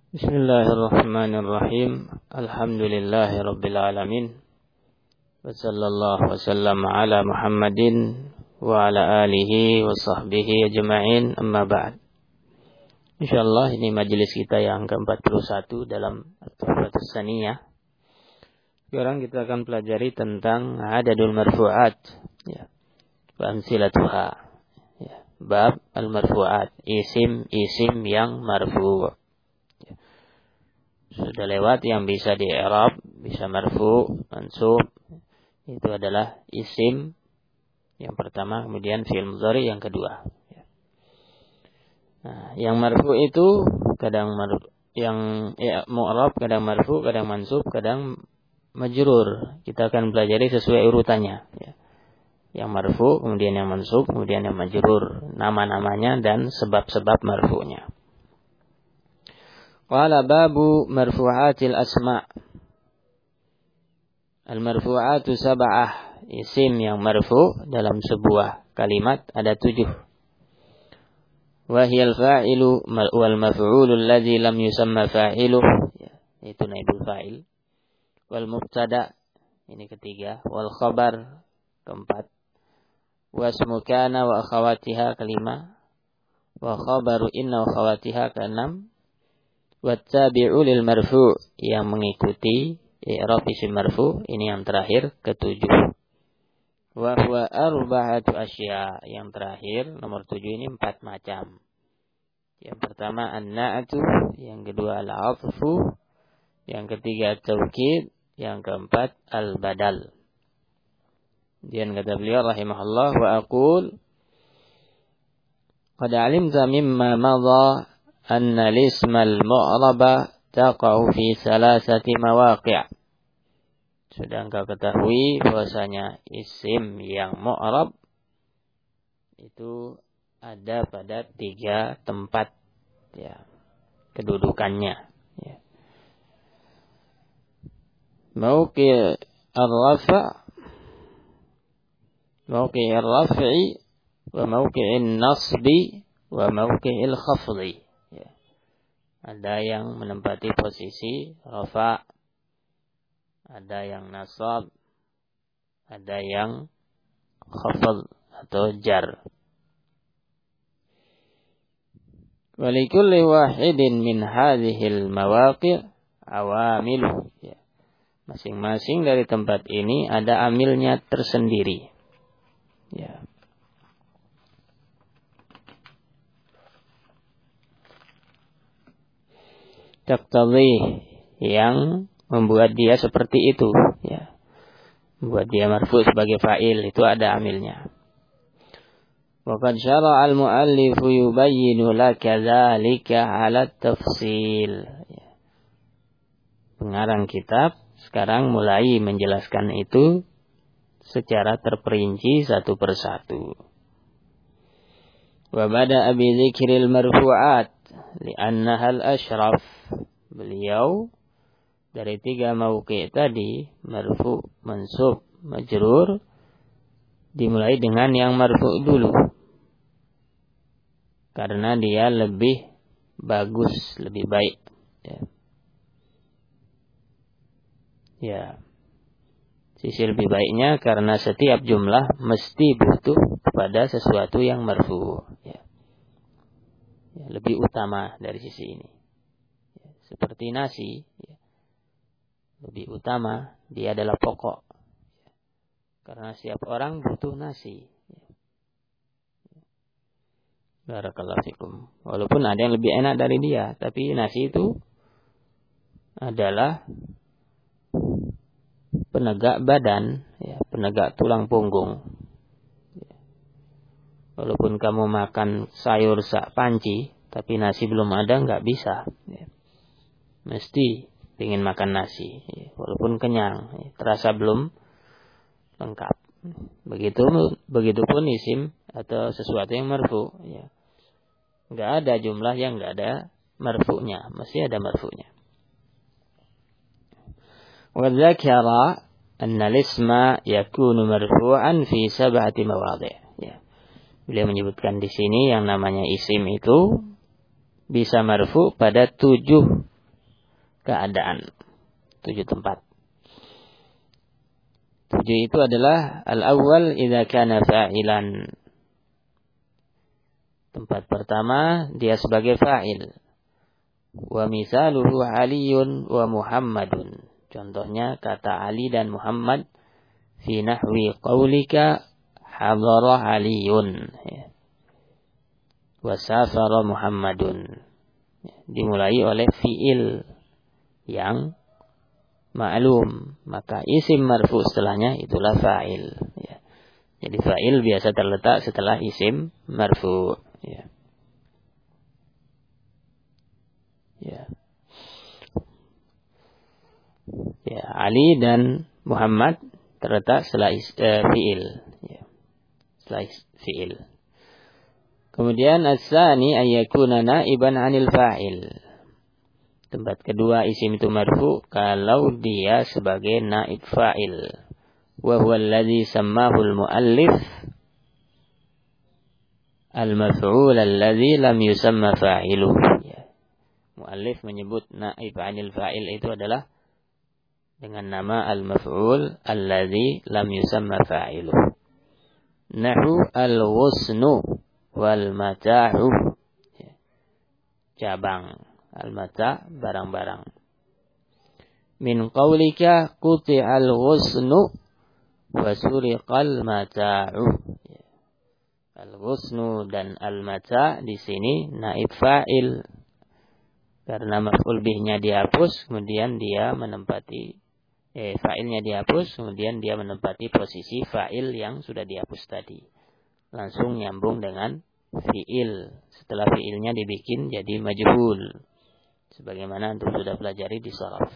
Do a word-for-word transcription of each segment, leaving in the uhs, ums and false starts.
Bismillahirrahmanirrahim. Alhamdulillahi rabbil alamin. Wa sallallahu wa sallam ala Muhammadin wa ala alihi wa sahbihi ajma'in. Amma ba'd. Insyaallah ini majelis kita yang ke empat puluh satu dalam At-Tuhfatus Tsaniyah. Sekarang kita akan pelajari tentang adadul marfu'at, ya. Wa amsilatuha. Ya. Bab al-marfu'at, isim-isim yang marfu'. Sudah lewat yang bisa di i'rab, bisa marfu, mansub. Itu adalah isim yang pertama, kemudian fi'il mudhari yang kedua. Nah, yang marfu itu kadang marfu, yang ya, mu'rab kadang marfu, kadang mansub, kadang majrur. Kita akan pelajari sesuai urutannya. Ya. Yang marfu, kemudian yang mansub, kemudian yang majrur. Nama-namanya dan sebab-sebab marfu'nya. Qala babu marfu'atil asma'. Al-marfu'atu sab'ah. Isim yang marfu' dalam sebuah kalimat ada tujuh. Wa hiyal fa'ilu wal maf'ulu alladhi lam yusamma fa'iluh. Ya, itu naibul fa'il. Wal mubtada, ini ketiga. Wal khabar, keempat. Wasmu kana wa akhawatiha, kelima. Wa khabaru inna wa akhawatiha, keenam. Wattabi'u lil marfu', yang mengikuti i'rab isim marfu', ini yang terakhir, ketujuh. Wa huwa arba'atu asya', yang terakhir nomor tujuh ini empat macam. Yang pertama an-na'tu, yang kedua al-'athfu, yang ketiga at-tawkid, yang keempat al-badal. Dan kata beliau rahimahullah, wa aqul qad 'alimta mimma madha anna lismal mu'raba taqa'u fi salasati mawaqi'. Sudah engkau ketahui bahwasanya isim yang mu'rab itu ada pada tiga tempat, ya, kedudukannya, ya. Mawqi' ar-raf', mawqi' ar-raf'i, wa mawqi'in nasbi, wa mawqi'il khafdi. Ada yang menempati posisi rafa', ada yang nasab, ada yang khafd atau jar. Walikulli wahidin min hadhil mawaqi' awamil. Ya. Masing-masing dari tempat ini ada amilnya tersendiri. Ya. Taqtadhi, yang membuat dia seperti itu, ya. Membuat dia marfu sebagai fa'il, itu ada amilnya. Wa qad syara'a al-mu'allifu yubayyinu laka dzalika 'ala tafsil. Ya. Pengarang kitab sekarang mulai menjelaskan itu secara terperinci satu persatu. Wa bada'a bi dzikril marfu'at li'annaha al-ashraf. Beliau dari tiga mauqi' tadi, marfu, mansub, majrur, dimulai dengan yang marfu dulu. Karena dia lebih bagus, lebih baik. Ya. Ya. Sisi lebih baiknya karena setiap jumlah mesti butuh kepada sesuatu yang marfu. Ya. Ya, lebih utama dari sisi ini. Seperti nasi, ya. Lebih utama, dia adalah pokok. Karena setiap orang butuh nasi. Barakallahu fikum. Walaupun ada yang lebih enak dari dia, tapi nasi itu adalah penegak badan, ya, penegak tulang punggung. Walaupun kamu makan sayur sak panci, tapi nasi belum ada, nggak bisa. Ya. Mesti ingin makan nasi, ya, walaupun kenyang, ya, terasa belum lengkap. Begitu, begitupun isim atau sesuatu yang marfu, ya, nggak ada jumlah yang nggak ada marfu'nya, mesti ada marfu'nya. Wa dzakara anna al-isma yakunu marfu'an fi sab'ati mawadhi'. Ya. Beliau menyebutkan di sini yang namanya isim itu bisa marfu pada tujuh keadaan. Tujuh tempat. Tujuh itu adalah al-awwal idza kana fa'ilan. Tempat pertama dia sebagai fa'il. Wa misaluhu Aliyun wa Muhammadun. Contohnya kata Ali dan Muhammad fi nahwi qaulika hadara Aliyun wa safara Muhammadun. Dimulai oleh fi'il yang ma'lum, maka isim marfu setelahnya itulah fa'il. Ya. Jadi fa'il biasa terletak setelah isim marfu. Ya. Ya. Ya, Ali dan Muhammad terletak setelah is, uh, fi'il. Ya. Setelah fi'il. Kemudian as-sani ayyakuna naiban 'anil fa'il. Tempat kedua isim itu marfu kalau dia sebagai naib fa'il. Wa huwa alladhi sammahu al-muallif al-maf'ul alladhi lam yusamma fa'iluhu. Ya. Muallif menyebut naib 'anil fa'il itu adalah dengan nama al-maf'ul alladhi lam yusamma fa'iluhu. Nahu al-ghusnu wal mata'u. Ya. Cabang al-mata' barang-barang. Min qawlika quti'al ghusnu wa suriqal mata'u. Ya. Al-ghusnu dan al-mata' di sini naib fa'il. Karena maf'ul bihnya dihapus, kemudian dia menempati eh fa'ilnya dihapus, kemudian dia menempati posisi fa'il yang sudah dihapus tadi. Langsung nyambung dengan fi'il. Setelah fi'ilnya dibikin jadi majhul. Sebagaimana antum sudah pelajari di sharaf.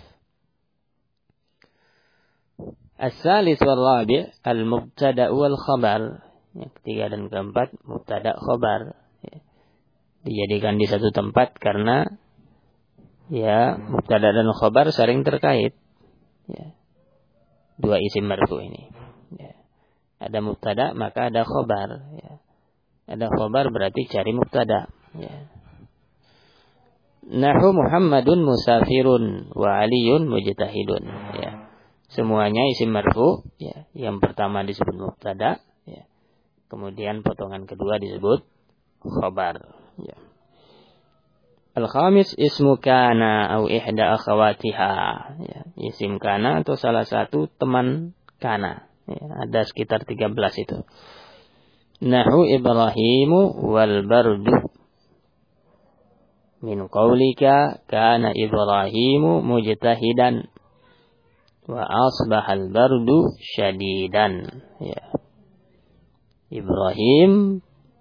As-salis wal rabi' al-mubtada' wal khabar. Yang ketiga dan keempat mubtada' khabar. Ya. Dijadikan di satu tempat karena ya mubtada' dan khabar saling terkait. Ya. Dua isim marfu ini. Ya. Ada mubtada' maka ada khabar. Ya. Ada khabar berarti cari mubtada'. Ya. Nahu Muhammadun musafirun wa Aliyun mujtahidun. Ya. Semuanya isim marfu. Ya. Yang pertama disebut mubtada'. Ya. Kemudian potongan kedua disebut khabar. Ya. Al-khamis ismu kana au ihda akhawatiha. Ya. Isim kana atau salah satu teman kana. Ya. Ada sekitar tiga belas itu. Nahu Ibrahimu wal bardu. Min qawlika kana Ibrahimu mujtahidan wa asbahal bardu syadidan. Ya. Ibrahim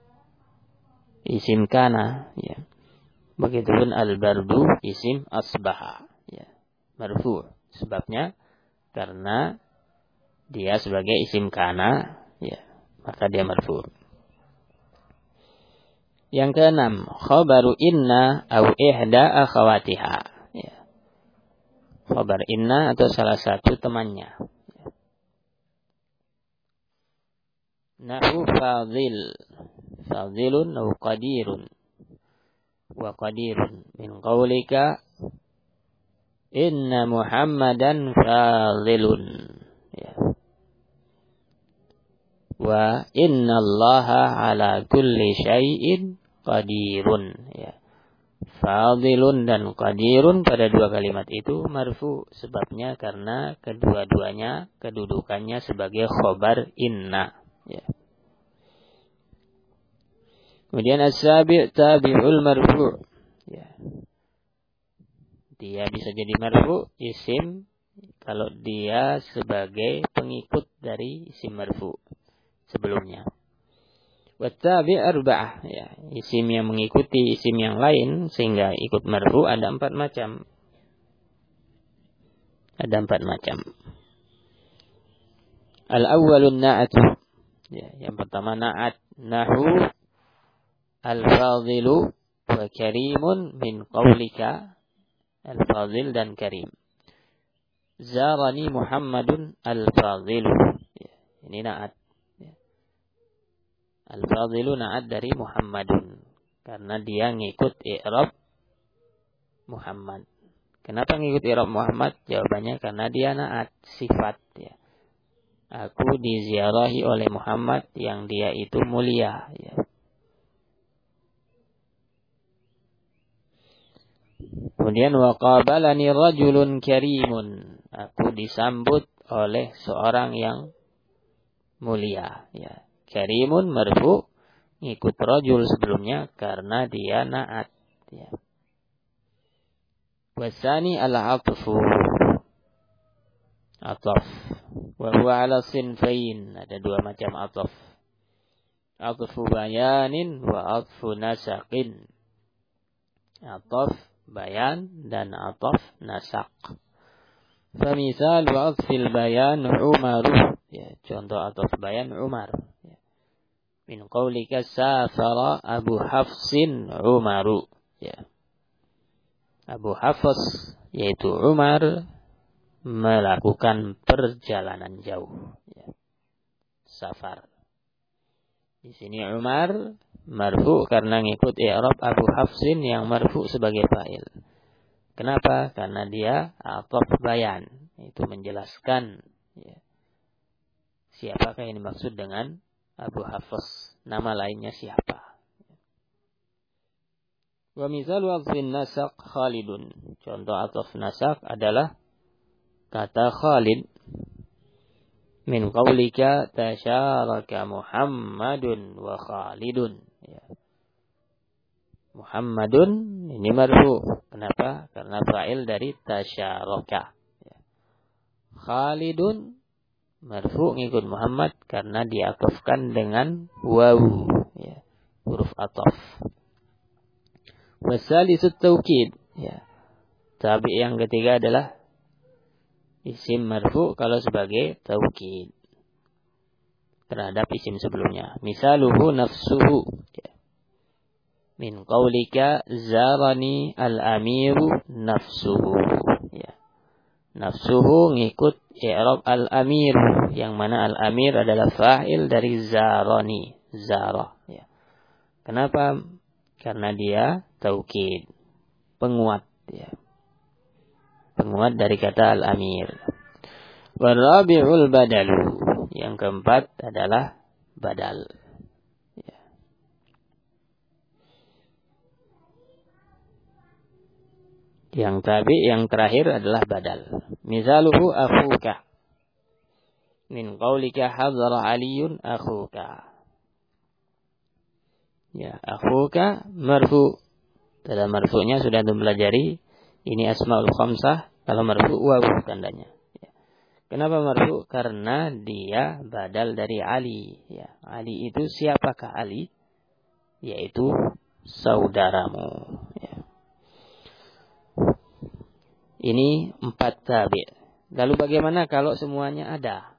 isim kana. Ya. Begitupun al-bardu isim asbaha. Ya. Marfu. Sebabnya karena dia sebagai isim kana. Ya. Maka dia marfu. Yang keenam, khabaru inna au ihda akhawatiha. Ya. Khabar inna atau salah satu temannya. Ya. Nahu fadil. Fadilun au qadirun. Wa qadirun min qawlika inna Muhammadan fadilun. Ya. Wa inna Allaha ala kulli syai'in qadirun. Ya. Fadilun dan qadirun pada dua kalimat itu marfu. Sebabnya karena kedua-duanya kedudukannya sebagai khobar inna. Ya. Kemudian as-sabi' tabi'ul marfu. Ya. Dia bisa jadi marfu isim kalau dia sebagai pengikut dari isim marfu sebelumnya. Wattabi' arba'ah, ya, isim yang mengikuti isim yang lain sehingga ikut marfu ada empat macam. Ada empat macam. Al-awwalun na'atu. Ya, yang pertama na'at. Nahu al-fadilu wa karimun min qawlika. Al-fadil dan karim. Zarani Muhammadun al-fadilu. Ya, ini na'at. Al-fadilu na'at dari Muhammadun. Karena dia ngikut i'rab Muhammad. Kenapa ngikut i'rab Muhammad? Jawabannya karena dia na'at, sifat ya. Aku diziarahi oleh Muhammad yang dia itu mulia ya. Kemudian waqabalani rajulun karimun. Aku disambut oleh seorang yang mulia ya. Karimun marfu, ngikut rajul sebelumnya karena dia na'at ya. Wasani al-'atfu. Ataf. Wa huwa 'ala sinfain. Ada dua macam ataf. Atfu bayanin wa atfu nasaqin. Ataf bayan dan ataf nasaq. Famisal wa atfil bayan Umar. Ya, contoh ataf bayan Umar. Ya. Min qawlika safara Abu Hafsin Umaru. Ya. Abu Hafs yaitu Umar melakukan perjalanan jauh. Ya. Safar. Di sini Umar marfu karena ngikut i'rab Abu Hafsin yang marfu sebagai fa'il. Kenapa? Karena dia ataf bayan. Itu menjelaskan ya, siapakah yang dimaksud dengan Abu Hafs. Nama lainnya siapa. Wa misalu atfin nasaq Khalidun. Contoh ataf nasaq adalah kata Khalid. Min qawlika tasyaraka Muhammadun wa Khalidun. Ya. Muhammadun ini marfu. Kenapa? Karena fa'il dari tasyaraka. Ya. Khalidun marfu ngikut Muhammad karena diatofkan dengan wawu. Ya. Huruf ataf. Wasalisut taukid. Ya. Tabi yang ketiga adalah isim marfu kalau sebagai taukid terhadap isim sebelumnya. Misaluhu nafsuhu. Ya. Min qaulika zarani al-amiru nafsuhu. Ya. Nafsuhu ngikut i'rab al-amir yang mana al-amir adalah fa'il dari zarani, zara. Ya. Kenapa? Karena dia taukid, penguat ya. Penguat dari kata al-amir. Warabi'ul badalu. Yang keempat adalah badal. Ya. Yang tabi, yang terakhir adalah badal. Misaluhu akhuka. Min qaulika hadara aliyun akhuka. Ya, akhuka marfu. Dalam marfu'nya sudah dipelajari. Ini asmaul khamsah. Kalau marfu wawu tandanya. Ya. Kenapa marfu? Karena dia badal dari Ali. Ya. Ali itu siapakah Ali? Yaitu saudaramu. Ya. Ini empat tabi'. Lalu bagaimana kalau semuanya ada?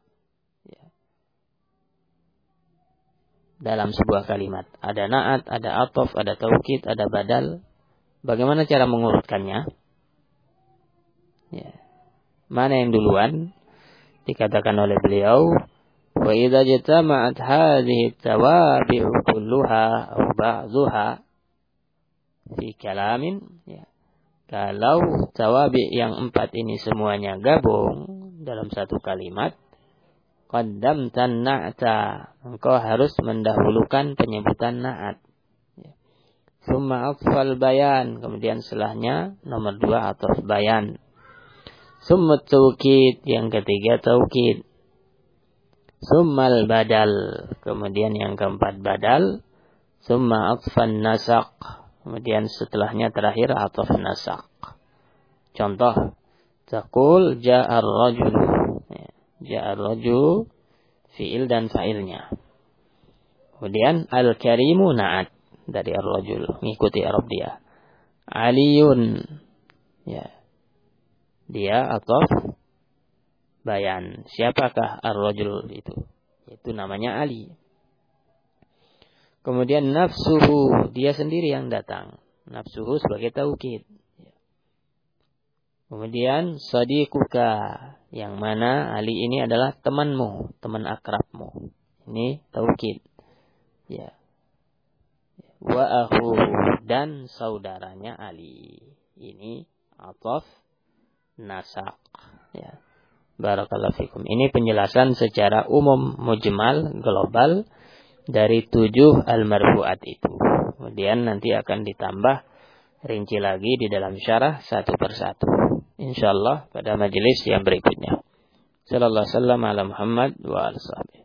Dalam sebuah kalimat. Ada na'at, ada atof, ada taukid, ada badal. Bagaimana cara mengurutkannya? Ya. Mana yang duluan? Dikatakan oleh beliau, wa idza jatama'at hadhihi tawabi'u kulluha aw ba'dhuha fi kalamin. Ya. Kalau tawabi' yang empat ini semuanya gabung dalam satu kalimat, qaddamtan na'ta, engkau harus mendahulukan penyebutan na'at. Summa atfal bayan, kemudian setelahnya nomor dua ataf bayan. Summa taukid, yang ketiga taukid. Summal badal, kemudian yang keempat badal. Summa atfan nasaq, kemudian setelahnya terakhir ataf nasaq. Contoh, taqul ja'ar rajul. Ja'ar rajul fi'il dan fa'ilnya. Kemudian al-karimu na'at dari ar-rajul, mengikuti i'rab dia. Aliyun ya. Dia atau bayan. Siapakah ar-rajul itu? Itu namanya Ali. Kemudian nafsuhu, dia sendiri yang datang. Nafsuhu sebagai taukid. Kemudian sadiquka, yang mana Ali ini adalah temanmu, teman akrabmu. Ini taukid. Ya. Wa akhuhu, dan saudaranya Ali. Ini ataf nasak. Ya. Barakallahu fikum. Ini penjelasan secara umum, mujmal, global dari tujuh al-marfu'at itu. Kemudian nanti akan ditambah rinci lagi di dalam syarah satu persatu. Insyaallah pada majelis yang berikutnya. Sallallahu alaihi wasallam ala Muhammad wa alihi.